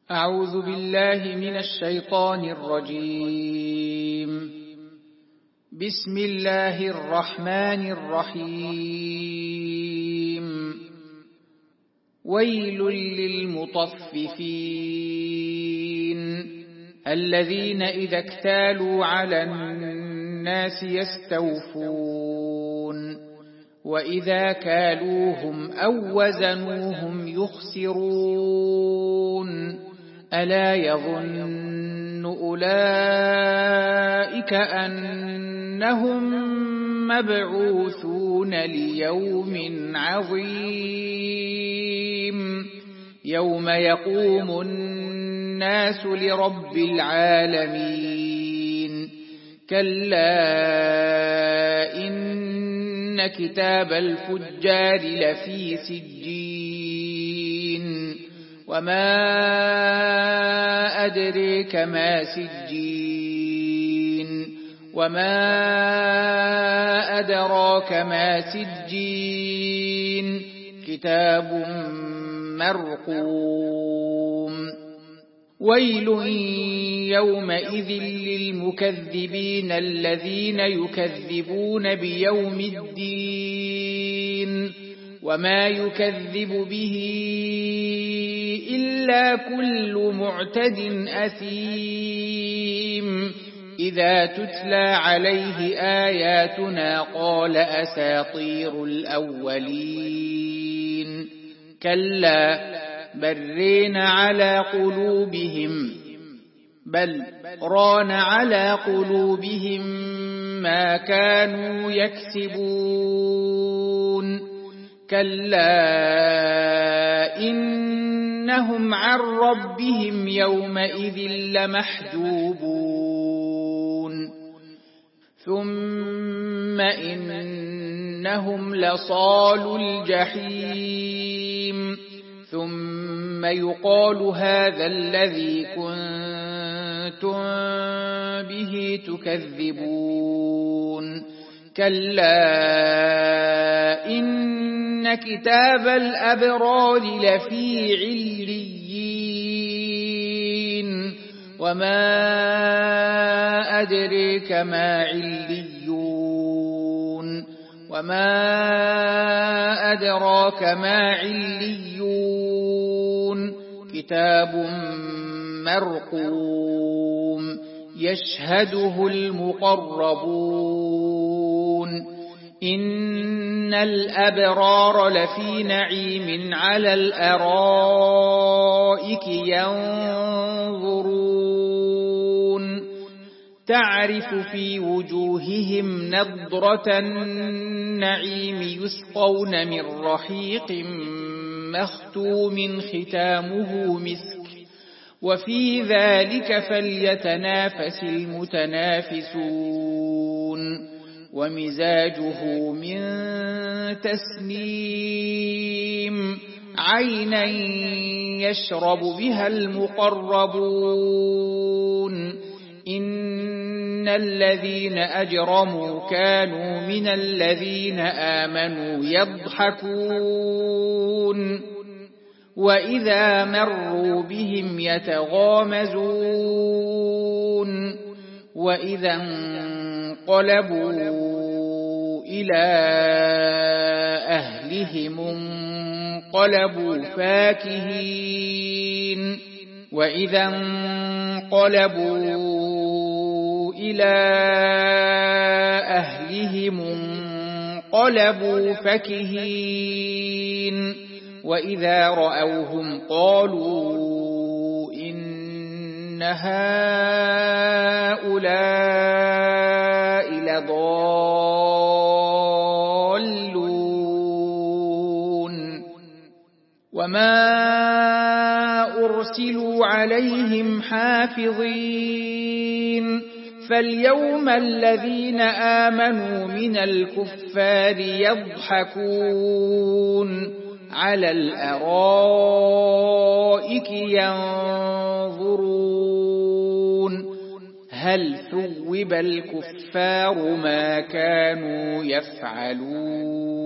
أعوذ بالله من الشيطان الرجيم. بسم الله الرحمن الرحيم. ويل للمطففين الذين إذا اكتالوا على الناس يستوفون وإذا كالوهم أو وزنوهم يخسرون ألا يظن أولئك أنهم مبعوثون ليوم عظيم يوم يقوم الناس لرب العالمين كلا إن كتاب الفجار لفي سجين وما أدريك ما سجين وما أدراك ما سجين كتاب مرقوم ويل يومئذ للمكذبين الذين يكذبون بيوم الدين وما يكذب به إلا كل معتد أثيم إذا تتلى عليه آياتنا قال أساطير الأولين كلا بل ران على قلوبهم ما كانوا يكسبون كلا إنهم عن ربهم يومئذ لمحجوبون ثم إنهم لصالو الجحيم ثم يقال هذا الذي كنتم به تكذبون كلا إن كتاب الأبرار لفي عليين وما أدريك ما عليون وما أدراك ما عليون كتاب مرقوم يشهده المقربون إن الأبرار لفي نعيم على الأرائك ينظرون تعرف في وجوههم نضرة النعيم يسقون من رحيق مختوم ختامه مسك وفي ذلك فليتنافس المتنافسون ومزاجه من تسنيم عينا يشرب بها المقربون إن الذين أجرموا كانوا من الذين آمنوا يضحكون وإذا مروا بهم يتغامزون وإذا انقلبوا إلى أهلهم انقلبوا فاكهين وإذا انقلبوا إلى أهلهم انقلبوا فكهين وإذا رأوهم قالوا إن هؤلاء لضالون وما أرسلوا عليهم حافظين فاليوم الذين آمنوا من الكفار يضحكون على الأرائك ينظرون هل ثوب الكفار ما كانوا يفعلون